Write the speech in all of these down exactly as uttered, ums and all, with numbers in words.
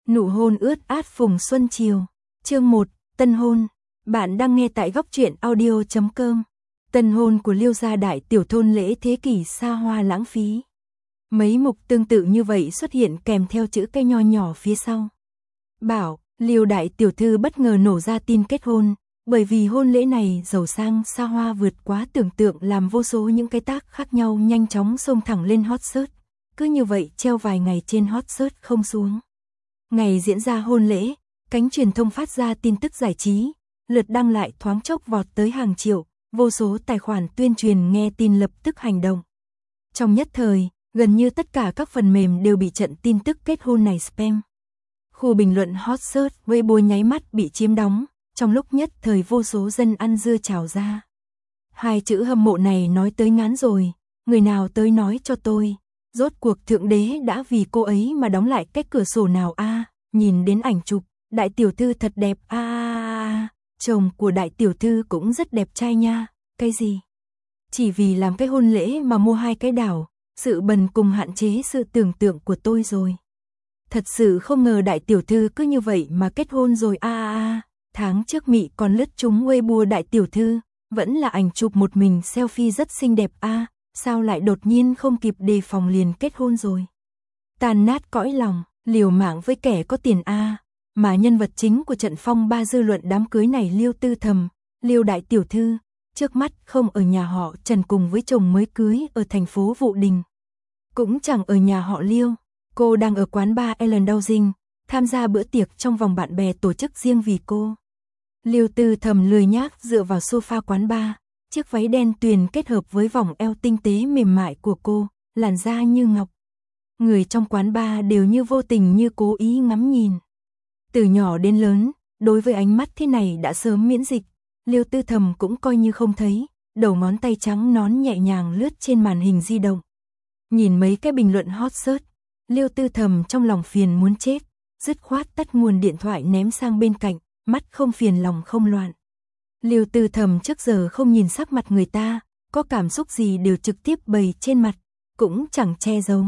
Nụ hôn ướt át phùng xuân chiều. Chương một, tân hôn. Bạn đang nghe tại góc truyện audio chấm com. Tân hôn của Liêu gia đại tiểu thôn lễ thế kỷ xa hoa lãng phí. Mấy mục tương tự như vậy xuất hiện kèm theo chữ cái nho nhỏ phía sau. Bảo, Liêu đại tiểu thư bất ngờ nổ ra tin kết hôn, bởi vì hôn lễ này giàu sang xa hoa vượt quá tưởng tượng làm vô số những cái tác khác nhau nhanh chóng xông thẳng lên hot search. Cứ như vậy treo vài ngày trên hot search không xuống. Ngày diễn ra hôn lễ, cánh truyền thông phát ra tin tức giải trí, lượt đăng lại thoáng chốc vọt tới hàng triệu, vô số tài khoản tuyên truyền nghe tin lập tức hành động. Trong nhất thời, gần như tất cả các phần mềm đều bị trận tin tức kết hôn này spam. Khu bình luận hot search Weibo nháy mắt bị chiếm đóng, trong lúc nhất thời vô số dân ăn dưa trào ra. Hai chữ hâm mộ này nói tới ngán rồi, người nào tới nói cho tôi. Rốt cuộc thượng đế đã vì cô ấy mà đóng lại cái cửa sổ nào a à, nhìn đến ảnh chụp, đại tiểu thư thật đẹp a à, chồng của đại tiểu thư cũng rất đẹp trai nha, cái gì? Chỉ vì làm cái hôn lễ mà mua hai cái đảo, sự bần cùng hạn chế sự tưởng tượng của tôi rồi. Thật sự không ngờ đại tiểu thư cứ như vậy mà kết hôn rồi a à, à, tháng trước Mị còn lướt trúng Weibo đại tiểu thư, vẫn là ảnh chụp một mình selfie rất xinh đẹp a à. Sao lại đột nhiên không kịp đề phòng liền kết hôn rồi? Tàn nát cõi lòng, liều mạng với kẻ có tiền a, à, mà nhân vật chính của trận phong ba dư luận đám cưới này Liêu Tư Thầm, Liêu đại tiểu thư, trước mắt không ở nhà họ Trần cùng với chồng mới cưới ở thành phố Vũ Đình, cũng chẳng ở nhà họ Liêu, cô đang ở quán bar Ellen Dowsing, tham gia bữa tiệc trong vòng bạn bè tổ chức riêng vì cô. Liêu Tư Thầm lười nhác dựa vào sofa quán bar. Chiếc váy đen tuyền kết hợp với vòng eo tinh tế mềm mại của cô, làn da như ngọc. Người trong quán bar đều như vô tình như cố ý ngắm nhìn. Từ nhỏ đến lớn, đối với ánh mắt thế này đã sớm miễn dịch, Liêu Tư Thầm cũng coi như không thấy, đầu ngón tay trắng nón nhẹ nhàng lướt trên màn hình di động. Nhìn mấy cái bình luận hot search, Liêu Tư Thầm trong lòng phiền muốn chết, dứt khoát tắt nguồn điện thoại ném sang bên cạnh, mắt không phiền lòng không loạn. Liêu Tư Thầm trước giờ không nhìn sắc mặt người ta, có cảm xúc gì đều trực tiếp bày trên mặt, cũng chẳng che giấu.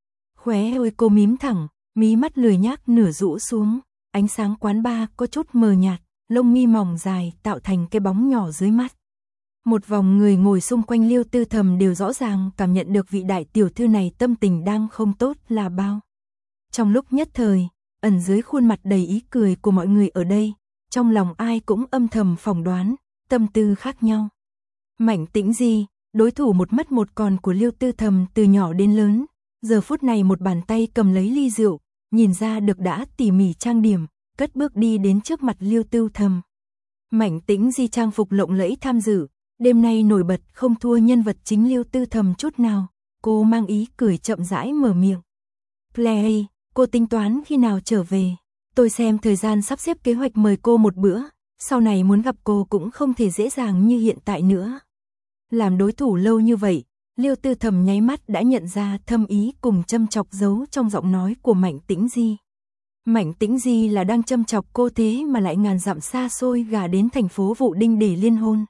Khóe ôi cô mím thẳng, mí mắt lười nhác nửa rũ xuống, ánh sáng quán bar có chút mờ nhạt, lông mi mỏng dài tạo thành cái bóng nhỏ dưới mắt. Một vòng người ngồi xung quanh Liêu Tư Thầm đều rõ ràng cảm nhận được vị đại tiểu thư này tâm tình đang không tốt là bao. Trong lúc nhất thời, ẩn dưới khuôn mặt đầy ý cười của mọi người ở đây, trong lòng ai cũng âm thầm phỏng đoán, tâm tư khác nhau. Mạnh Tĩnh Di, đối thủ một mất một còn của Liêu Tư Thầm từ nhỏ đến lớn, giờ phút này một bàn tay cầm lấy ly rượu, nhìn ra được đã tỉ mỉ trang điểm, cất bước đi đến trước mặt Liêu Tư Thầm. Mạnh Tĩnh Di trang phục lộng lẫy tham dự, đêm nay nổi bật không thua nhân vật chính Liêu Tư Thầm chút nào, cô mang ý cười chậm rãi mở miệng. Play, cô tính toán khi nào trở về? Tôi xem thời gian sắp xếp kế hoạch mời cô một bữa, sau này muốn gặp cô cũng không thể dễ dàng như hiện tại nữa. Làm đối thủ lâu như vậy, Liêu Tư Thầm nháy mắt đã nhận ra thâm ý cùng châm chọc giấu trong giọng nói của Mạnh Tĩnh Di. Mạnh Tĩnh Di là đang châm chọc cô thế mà lại ngàn dặm xa xôi gả đến thành phố Vũ Đinh để liên hôn.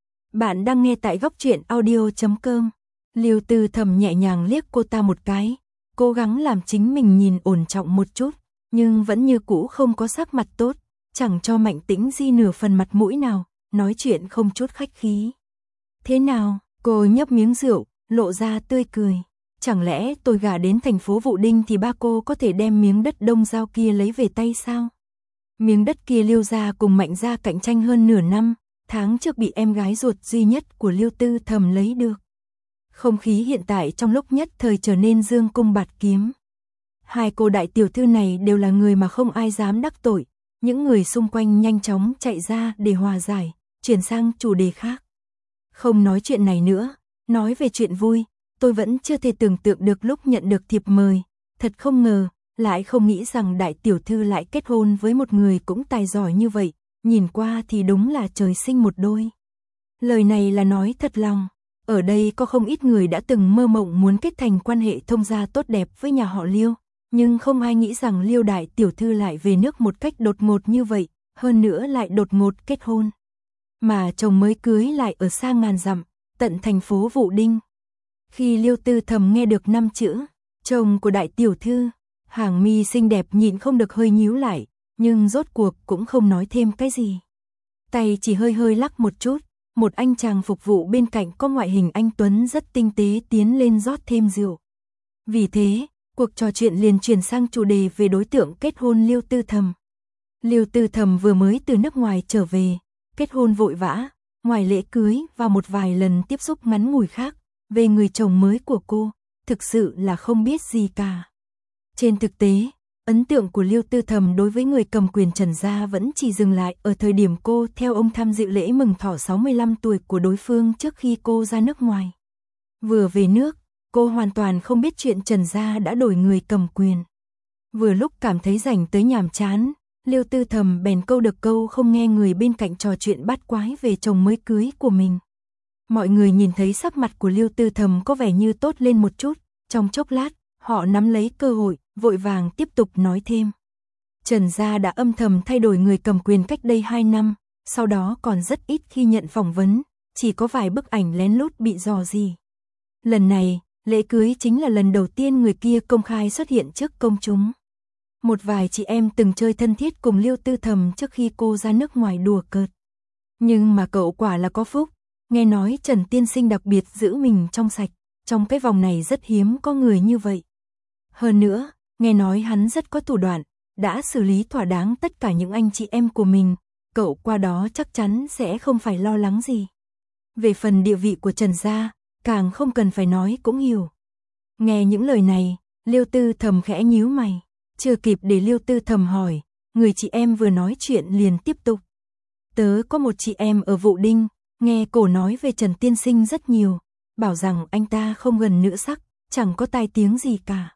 Bạn đang nghe tại góc truyện audio chấm com. Liêu Tư Thầm nhẹ nhàng liếc cô ta một cái, cố gắng làm chính mình nhìn ổn trọng một chút. Nhưng vẫn như cũ không có sắc mặt tốt, chẳng cho Mạnh Tĩnh Di nửa phần mặt mũi nào, nói chuyện không chút khách khí. Thế nào, cô nhấp miếng rượu, lộ ra tươi cười. Chẳng lẽ tôi gả đến thành phố Vũ Đinh thì ba cô có thể đem miếng đất Đông Giao kia lấy về tay sao? Miếng đất kia Liêu gia cùng Mạnh gia cạnh tranh hơn nửa năm, tháng trước bị em gái ruột duy nhất của Liêu Tư Thầm lấy được. Không khí hiện tại trong lúc nhất thời trở nên dương cung bạt kiếm. Hai cô đại tiểu thư này đều là người mà không ai dám đắc tội, những người xung quanh nhanh chóng chạy ra để hòa giải, chuyển sang chủ đề khác. Không nói chuyện này nữa, nói về chuyện vui, tôi vẫn chưa thể tưởng tượng được lúc nhận được thiệp mời, thật không ngờ, lại không nghĩ rằng đại tiểu thư lại kết hôn với một người cũng tài giỏi như vậy, nhìn qua thì đúng là trời sinh một đôi. Lời này là nói thật lòng, ở đây có không ít người đã từng mơ mộng muốn kết thành quan hệ thông gia tốt đẹp với nhà họ Liêu. Nhưng không ai nghĩ rằng Liêu đại tiểu thư lại về nước một cách đột ngột như vậy, hơn nữa lại đột ngột kết hôn. Mà chồng mới cưới lại ở xa ngàn dặm, tận thành phố Vũ Đinh. Khi Liêu Tư Thầm nghe được năm chữ, chồng của đại tiểu thư, Hàng mi xinh đẹp nhịn không được hơi nhíu lại, nhưng rốt cuộc cũng không nói thêm cái gì. Tay chỉ hơi hơi lắc một chút, một anh chàng phục vụ bên cạnh có ngoại hình anh tuấn rất tinh tế tiến lên rót thêm rượu. Vì thế, cuộc trò chuyện liền chuyển sang chủ đề về đối tượng kết hôn Liêu Tư Thầm. Liêu Tư Thầm vừa mới từ nước ngoài trở về, kết hôn vội vã, ngoài lễ cưới và một vài lần tiếp xúc ngắn ngủi khác, về người chồng mới của cô, thực sự là không biết gì cả. Trên thực tế, ấn tượng của Liêu Tư Thầm đối với người cầm quyền Trần gia vẫn chỉ dừng lại ở thời điểm cô theo ông tham dự lễ mừng thọ sáu mươi lăm tuổi của đối phương trước khi cô ra nước ngoài. Vừa về nước, cô hoàn toàn không biết chuyện Trần gia đã đổi người cầm quyền. Vừa lúc cảm thấy rảnh tới nhàm chán, Liêu Tư Thầm bèn câu được câu không nghe người bên cạnh trò chuyện bát quái về chồng mới cưới của mình. Mọi người nhìn thấy sắc mặt của Liêu Tư Thầm có vẻ như tốt lên một chút, trong chốc lát, họ nắm lấy cơ hội, vội vàng tiếp tục nói thêm. Trần gia đã âm thầm thay đổi người cầm quyền cách đây hai năm, sau đó còn rất ít khi nhận phỏng vấn, chỉ có vài bức ảnh lén lút bị rò rỉ. Lần này, lễ cưới chính là lần đầu tiên người kia công khai xuất hiện trước công chúng. Một vài chị em từng chơi thân thiết cùng Liêu Tư Thầm trước khi cô ra nước ngoài đùa cợt. Nhưng mà cậu quả là có phúc, nghe nói Trần tiên sinh đặc biệt giữ mình trong sạch, trong cái vòng này rất hiếm có người như vậy. Hơn nữa, nghe nói hắn rất có thủ đoạn, đã xử lý thỏa đáng tất cả những anh chị em của mình, cậu qua đó chắc chắn sẽ không phải lo lắng gì. Về phần địa vị của Trần gia, càng không cần phải nói cũng hiểu. Nghe những lời này, Liêu Tư Thầm khẽ nhíu mày, chưa kịp để Liêu Tư Thầm hỏi, người chị em vừa nói chuyện liền tiếp tục. Tớ có một chị em ở Vũ Đinh, nghe cổ nói về Trần tiên sinh rất nhiều, bảo rằng anh ta không gần nữ sắc, chẳng có tai tiếng gì cả.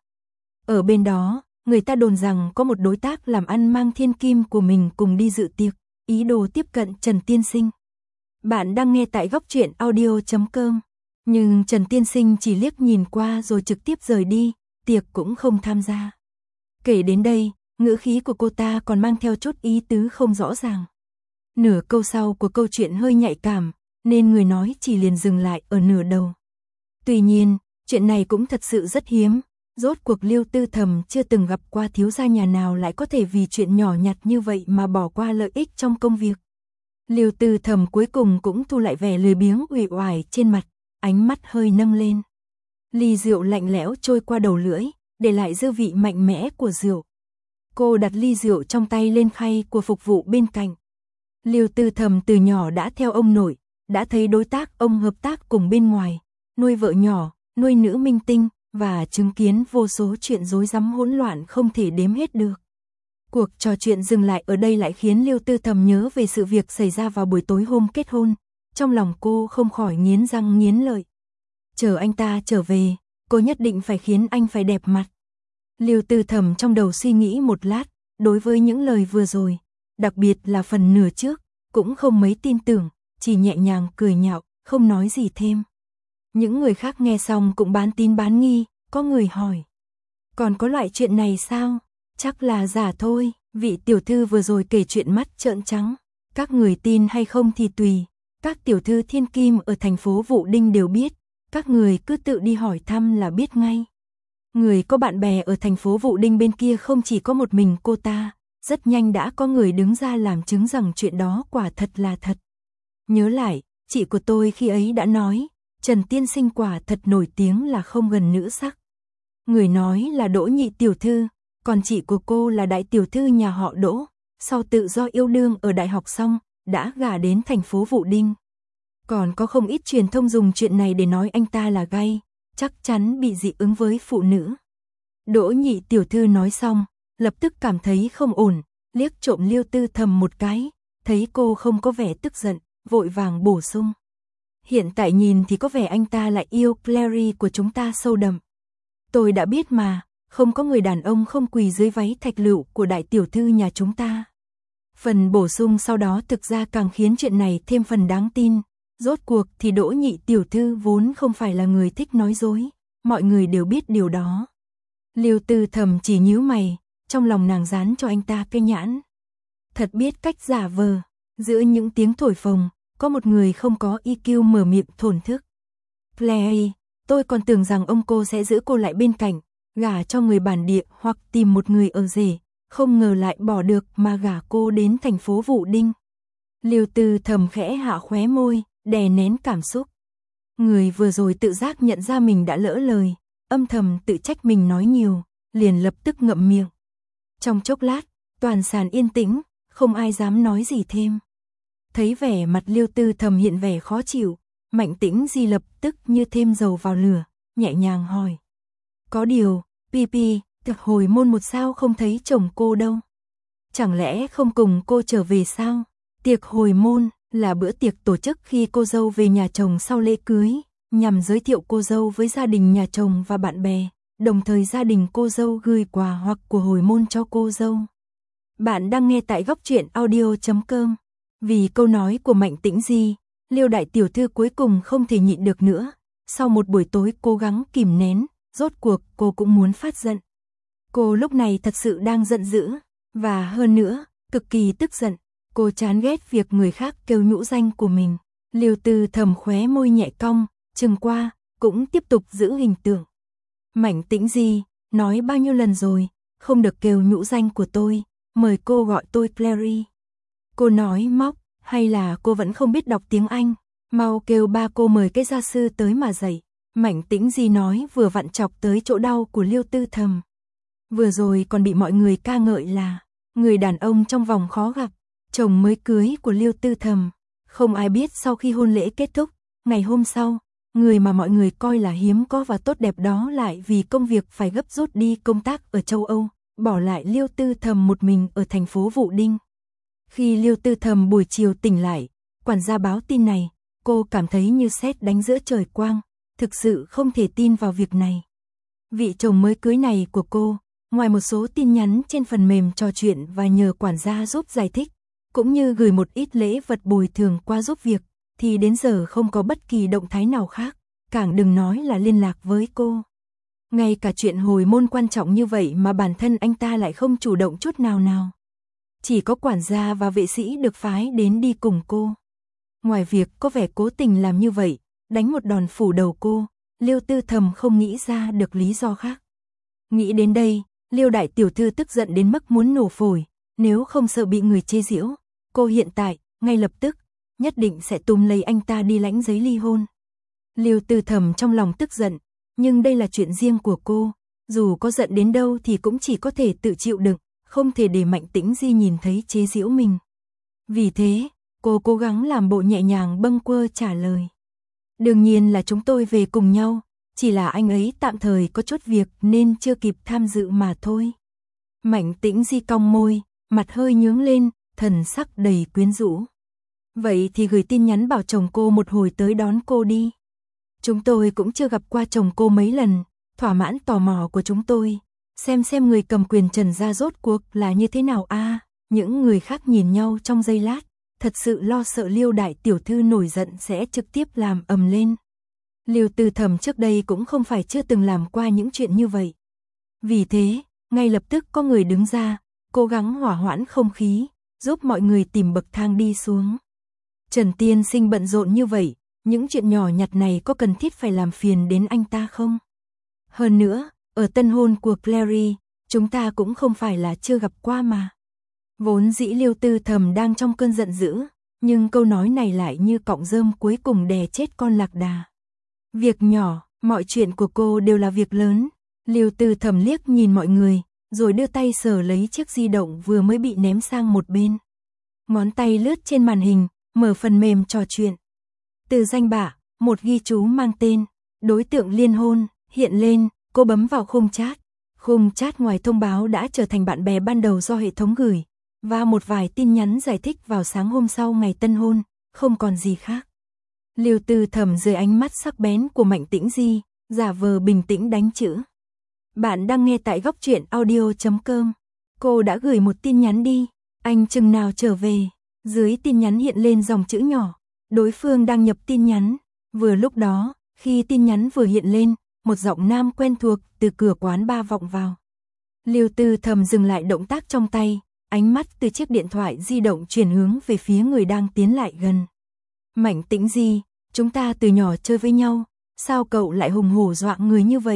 Ở bên đó, người ta đồn rằng có một đối tác làm ăn mang thiên kim của mình cùng đi dự tiệc, ý đồ tiếp cận Trần tiên sinh. Bạn đang nghe tại góc truyện audio chấm com, nhưng Trần tiên sinh chỉ liếc nhìn qua rồi trực tiếp rời đi, tiệc cũng không tham gia. Kể đến đây, ngữ khí của cô ta còn mang theo chút ý tứ không rõ ràng. Nửa câu sau của câu chuyện hơi nhạy cảm, nên người nói chỉ liền dừng lại ở nửa đầu. Tuy nhiên, chuyện này cũng thật sự rất hiếm, rốt cuộc Liêu Tư Thầm chưa từng gặp qua thiếu gia nhà nào lại có thể vì chuyện nhỏ nhặt như vậy mà bỏ qua lợi ích trong công việc. Liêu Tư Thầm cuối cùng cũng thu lại vẻ lười biếng uể oải trên mặt, ánh mắt hơi nâng lên. Ly rượu lạnh lẽo trôi qua đầu lưỡi, để lại dư vị mạnh mẽ của rượu. Cô đặt ly rượu trong tay lên khay của phục vụ bên cạnh. Liêu Tư Thầm từ nhỏ đã theo ông nội, đã thấy đối tác ông hợp tác cùng bên ngoài, nuôi vợ nhỏ, nuôi nữ minh tinh, và chứng kiến vô số chuyện rối rắm hỗn loạn không thể đếm hết được. Cuộc trò chuyện dừng lại ở đây lại khiến Liêu Tư Thầm nhớ về sự việc xảy ra vào buổi tối hôm kết hôn, trong lòng cô không khỏi nghiến răng nghiến lợi. Chờ anh ta trở về, cô nhất định phải khiến anh phải đẹp mặt. Liêu Tư Thầm trong đầu suy nghĩ một lát, đối với những lời vừa rồi, đặc biệt là phần nửa trước, cũng không mấy tin tưởng, chỉ nhẹ nhàng cười nhạo, không nói gì thêm. Những người khác nghe xong cũng bán tín bán nghi, có người hỏi. Còn có loại chuyện này sao? Chắc là giả thôi, vị tiểu thư vừa rồi kể chuyện mắt trợn trắng. Các người tin hay không thì tùy, các tiểu thư thiên kim ở thành phố Vũ Đinh đều biết, các người cứ tự đi hỏi thăm là biết ngay. Người có bạn bè ở thành phố Vũ Đinh bên kia không chỉ có một mình cô ta, rất nhanh đã có người đứng ra làm chứng rằng chuyện đó quả thật là thật. Nhớ lại, chị của tôi khi ấy đã nói, Trần tiên sinh quả thật nổi tiếng là không gần nữ sắc. Người nói là Đỗ nhị tiểu thư, còn chị của cô là đại tiểu thư nhà họ Đỗ, sau tự do yêu đương ở đại học xong, đã gả đến thành phố Vũ Đinh. Còn có không ít truyền thông dùng chuyện này để nói anh ta là gay, chắc chắn bị dị ứng với phụ nữ. Đỗ nhị tiểu thư nói xong, lập tức cảm thấy không ổn, liếc trộm Liêu Tư Thầm một cái, thấy cô không có vẻ tức giận, vội vàng bổ sung. Hiện tại nhìn thì có vẻ anh ta lại yêu Clary của chúng ta sâu đậm. Tôi đã biết mà, không có người đàn ông không quỳ dưới váy thạch lựu của đại tiểu thư nhà chúng ta. Phần bổ sung sau đó thực ra càng khiến chuyện này thêm phần đáng tin. Rốt cuộc thì Đỗ nhị tiểu thư vốn không phải là người thích nói dối, mọi người đều biết điều đó. Liêu Tư Thầm chỉ nhíu mày, trong lòng nàng dán cho anh ta cái nhãn. Thật biết cách giả vờ, giữa những tiếng thổi phồng, có một người không có i kiu mở miệng thổn thức. Clary, tôi còn tưởng rằng ông cô sẽ giữ cô lại bên cạnh, gả cho người bản địa hoặc tìm một người ở rể, không ngờ lại bỏ được mà gả cô đến thành phố Vũ Đinh. Liêu Tư Thầm khẽ hạ khóe môi, đè nén cảm xúc. Người vừa rồi tự giác nhận ra mình đã lỡ lời, âm thầm tự trách mình nói nhiều, liền lập tức ngậm miệng. Trong chốc lát, toàn sàn yên tĩnh, không ai dám nói gì thêm. Thấy vẻ mặt Liêu Tư Thầm hiện vẻ khó chịu, Mạnh Tĩnh Di lập tức như thêm dầu vào lửa, nhẹ nhàng hỏi. Có điều, Pi Pi, tiệc hồi môn một sao không thấy chồng cô đâu? Chẳng lẽ không cùng cô trở về sao? Tiệc hồi môn là bữa tiệc tổ chức khi cô dâu về nhà chồng sau lễ cưới, nhằm giới thiệu cô dâu với gia đình nhà chồng và bạn bè, đồng thời gia đình cô dâu gửi quà hoặc của hồi môn cho cô dâu. Bạn đang nghe tại góc truyện audio chấm com. Vì câu nói của Mạnh Tĩnh Di, Liêu đại tiểu thư cuối cùng không thể nhịn được nữa. Sau một buổi tối cố gắng kìm nén, rốt cuộc cô cũng muốn phát giận. Cô lúc này thật sự đang giận dữ, và hơn nữa, cực kỳ tức giận. Cô chán ghét việc người khác kêu nhũ danh của mình. Liêu Tư Thầm khóe môi nhẹ cong, chừng qua, cũng tiếp tục giữ hình tượng. Mạnh Tĩnh Di, nói bao nhiêu lần rồi, không được kêu nhũ danh của tôi, mời cô gọi tôi Clary. Cô nói móc, hay là cô vẫn không biết đọc tiếng Anh, mau kêu ba cô mời cái gia sư tới mà dạy. Mạnh Tĩnh Di nói vừa vặn chọc tới chỗ đau của Liêu Tư Thầm. Vừa rồi còn bị mọi người ca ngợi là người đàn ông trong vòng khó gặp, chồng mới cưới của Liêu Tư Thầm. Không ai biết sau khi hôn lễ kết thúc, ngày hôm sau, người mà mọi người coi là hiếm có và tốt đẹp đó lại vì công việc phải gấp rút đi công tác ở châu Âu, bỏ lại Liêu Tư Thầm một mình ở thành phố Vũ Đinh. Khi Liêu Tư Thầm buổi chiều tỉnh lại, quản gia báo tin này, cô cảm thấy như sét đánh giữa trời quang, thực sự không thể tin vào việc này. Vị chồng mới cưới này của cô, ngoài một số tin nhắn trên phần mềm trò chuyện và nhờ quản gia giúp giải thích, cũng như gửi một ít lễ vật bồi thường qua giúp việc, thì đến giờ không có bất kỳ động thái nào khác, càng đừng nói là liên lạc với cô. Ngay cả chuyện hồi môn quan trọng như vậy mà bản thân anh ta lại không chủ động chút nào nào. Chỉ có quản gia và vệ sĩ được phái đến đi cùng cô. Ngoài việc có vẻ cố tình làm như vậy, đánh một đòn phủ đầu cô, Liêu Tư Thầm không nghĩ ra được lý do khác. Nghĩ đến đây, Liêu đại tiểu thư tức giận đến mức muốn nổ phổi, nếu không sợ bị người chê giễu, cô hiện tại, ngay lập tức, nhất định sẽ túm lấy anh ta đi lãnh giấy ly hôn. Liêu Tư Thầm trong lòng tức giận, nhưng đây là chuyện riêng của cô, dù có giận đến đâu thì cũng chỉ có thể tự chịu đựng, không thể để Mạnh Tĩnh Di nhìn thấy chế giễu mình. Vì thế, cô cố gắng làm bộ nhẹ nhàng bâng quơ trả lời. Đương nhiên là chúng tôi về cùng nhau, chỉ là anh ấy tạm thời có chút việc nên chưa kịp tham dự mà thôi. Mạnh Tĩnh Di cong môi, mặt hơi nhướng lên, thần sắc đầy quyến rũ. Vậy thì gửi tin nhắn bảo chồng cô một hồi tới đón cô đi. Chúng tôi cũng chưa gặp qua chồng cô mấy lần, thỏa mãn tò mò của chúng tôi. Xem xem người cầm quyền Trần gia rốt cuộc là như thế nào a. À, những người khác nhìn nhau trong giây lát, thật sự lo sợ Liêu đại tiểu thư nổi giận sẽ trực tiếp làm ầm lên. Liêu Tư Thầm trước đây cũng không phải chưa từng làm qua những chuyện như vậy. Vì thế, ngay lập tức có người đứng ra, cố gắng hỏa hoãn không khí, giúp mọi người tìm bậc thang đi xuống. Trần tiên sinh bận rộn như vậy, những chuyện nhỏ nhặt này có cần thiết phải làm phiền đến anh ta không? Hơn nữa, ở tân hôn của Clary, chúng ta cũng không phải là chưa gặp qua mà. Vốn dĩ Liêu Tư Thầm đang trong cơn giận dữ, nhưng câu nói này lại như cọng rơm cuối cùng đè chết con lạc đà. Việc nhỏ, mọi chuyện của cô đều là việc lớn. Liêu Tư Thầm liếc nhìn mọi người, rồi đưa tay sờ lấy chiếc di động vừa mới bị ném sang một bên. Ngón tay lướt trên màn hình, mở phần mềm trò chuyện. Từ danh bạ, một ghi chú mang tên, đối tượng liên hôn, hiện lên, cô bấm vào khung chat. Khung chat ngoài thông báo đã trở thành bạn bè ban đầu do hệ thống gửi, và một vài tin nhắn giải thích vào sáng hôm sau ngày tân hôn, không còn gì khác. Liêu Tư Thầm dưới ánh mắt sắc bén của Mạnh Tĩnh Di, giả vờ bình tĩnh đánh chữ. Bạn đang nghe tại góc truyện audio chấm com. Cô đã gửi một tin nhắn đi, anh chừng nào trở về. Dưới tin nhắn hiện lên dòng chữ nhỏ, đối phương đang nhập tin nhắn. Vừa lúc đó, khi tin nhắn vừa hiện lên, một giọng nam quen thuộc từ cửa quán ba vọng vào. Liêu Tư Thầm dừng lại động tác trong tay, ánh mắt từ chiếc điện thoại di động chuyển hướng về phía người đang tiến lại gần. Mạnh Tĩnh Di, chúng ta từ nhỏ chơi với nhau, sao cậu lại hùng hổ dọa người như vậy?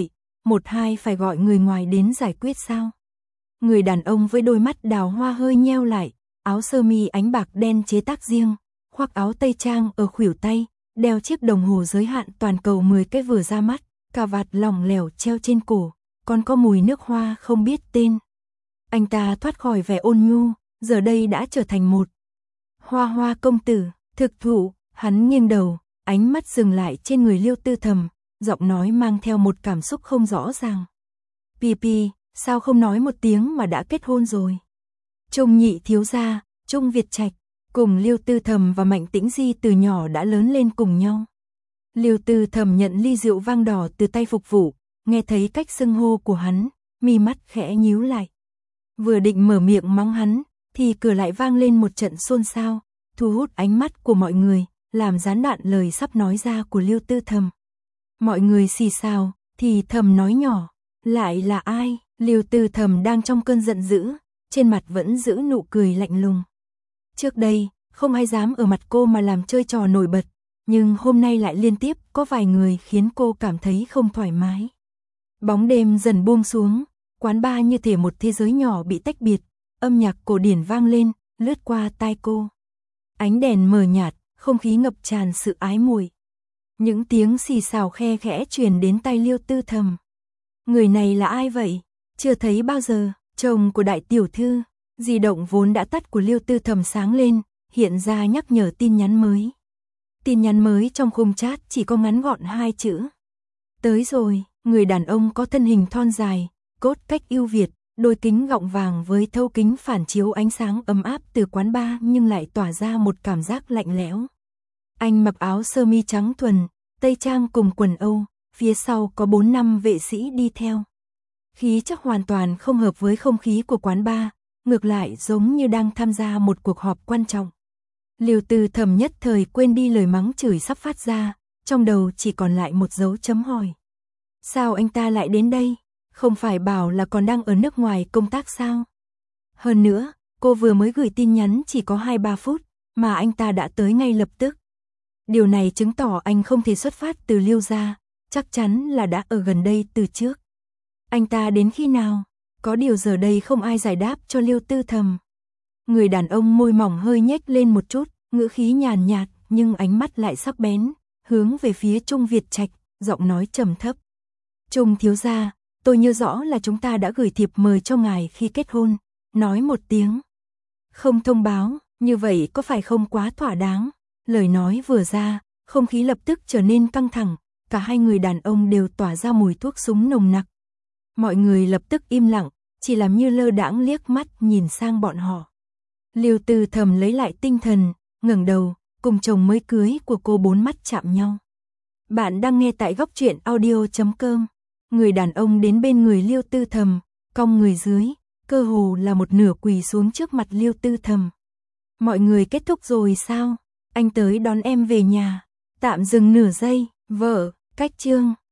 một hai phải gọi người ngoài đến giải quyết sao? Người đàn ông với đôi mắt đào hoa hơi nheo lại, áo sơ mi ánh bạc đen chế tác riêng, khoác áo tây trang ở khuỷu tay, đeo chiếc đồng hồ giới hạn toàn cầu mười cái vừa ra mắt, cà vạt lỏng lẻo treo trên cổ, còn có mùi nước hoa không biết tên. Anh ta thoát khỏi vẻ ôn nhu, giờ đây đã trở thành một hoa hoa công tử, thực thụ. Hắn nghiêng đầu, ánh mắt dừng lại trên người Liêu Tư Thầm, giọng nói mang theo một cảm xúc không rõ ràng. Pi Pi, sao không nói một tiếng mà đã kết hôn rồi? Trung nhị thiếu gia, Trung Việt Trạch, cùng Liêu Tư Thầm và Mạnh Tĩnh Di từ nhỏ đã lớn lên cùng nhau. Liêu Tư Thầm nhận ly rượu vang đỏ từ tay phục vụ, nghe thấy cách xưng hô của hắn, mi mắt khẽ nhíu lại. Vừa định mở miệng mắng hắn, thì cửa lại vang lên một trận xôn xao, thu hút ánh mắt của mọi người, làm gián đoạn lời sắp nói ra của Liêu Tư Thầm. Mọi người xì xào, thì thầm nói nhỏ, lại là ai? Liêu Tư Thầm đang trong cơn giận dữ, trên mặt vẫn giữ nụ cười lạnh lùng. Trước đây, không ai dám ở mặt cô mà làm chơi trò nổi bật, nhưng hôm nay lại liên tiếp có vài người khiến cô cảm thấy không thoải mái. Bóng đêm dần buông xuống, quán bar như thể một thế giới nhỏ bị tách biệt, âm nhạc cổ điển vang lên, lướt qua tai cô. Ánh đèn mờ nhạt, không khí ngập tràn sự ái muội. Những tiếng xì xào khe khẽ truyền đến tai Liêu Tư Thầm. Người này là ai vậy? Chưa thấy bao giờ. Chồng của đại tiểu thư. Di động vốn đã tắt của Liêu Tư Thầm sáng lên, hiện ra nhắc nhở tin nhắn mới. Tin nhắn mới trong khung chat chỉ có ngắn gọn hai chữ. Tới rồi. Người đàn ông có thân hình thon dài, cốt cách ưu việt, đôi kính gọng vàng với thấu kính phản chiếu ánh sáng ấm áp từ quán bar nhưng lại tỏa ra một cảm giác lạnh lẽo. Anh mặc áo sơ mi trắng thuần, tây trang cùng quần Âu, phía sau có bốn năm vệ sĩ đi theo. Khí chất hoàn toàn không hợp với không khí của quán bar, ngược lại giống như đang tham gia một cuộc họp quan trọng. Liêu Tư Thầm nhất thời quên đi lời mắng chửi sắp phát ra, trong đầu chỉ còn lại một dấu chấm hỏi. Sao anh ta lại đến đây? Không phải bảo là còn đang ở nước ngoài công tác sao? Hơn nữa, cô vừa mới gửi tin nhắn chỉ có hai ba phút, mà anh ta đã tới ngay lập tức. Điều này chứng tỏ anh không thể xuất phát từ Liêu gia, chắc chắn là đã ở gần đây từ trước. Anh ta đến khi nào? Có điều giờ đây không ai giải đáp cho Liêu Tư Thầm. Người đàn ông môi mỏng hơi nhếch lên một chút, ngữ khí nhàn nhạt, nhưng ánh mắt lại sắc bén, hướng về phía Trung Việt Trạch, giọng nói trầm thấp. Trung thiếu gia, tôi nhớ rõ là chúng ta đã gửi thiệp mời cho ngài khi kết hôn, nói một tiếng. Không thông báo, như vậy có phải không quá thỏa đáng? Lời nói vừa ra, không khí lập tức trở nên căng thẳng, cả hai người đàn ông đều tỏa ra mùi thuốc súng nồng nặc. Mọi người lập tức im lặng, chỉ làm như lơ đãng liếc mắt nhìn sang bọn họ. Liêu Tư Thầm lấy lại tinh thần, ngẩng đầu, cùng chồng mới cưới của cô bốn mắt chạm nhau. Bạn đang nghe tại góc truyện audio chấm com. Người đàn ông đến bên người Liêu Tư Thầm, cong người dưới, cơ hồ là một nửa quỳ xuống trước mặt Liêu Tư Thầm. Mọi người kết thúc rồi sao? Anh tới đón em về nhà. Tạm dừng nửa giây, vợ, cách chương.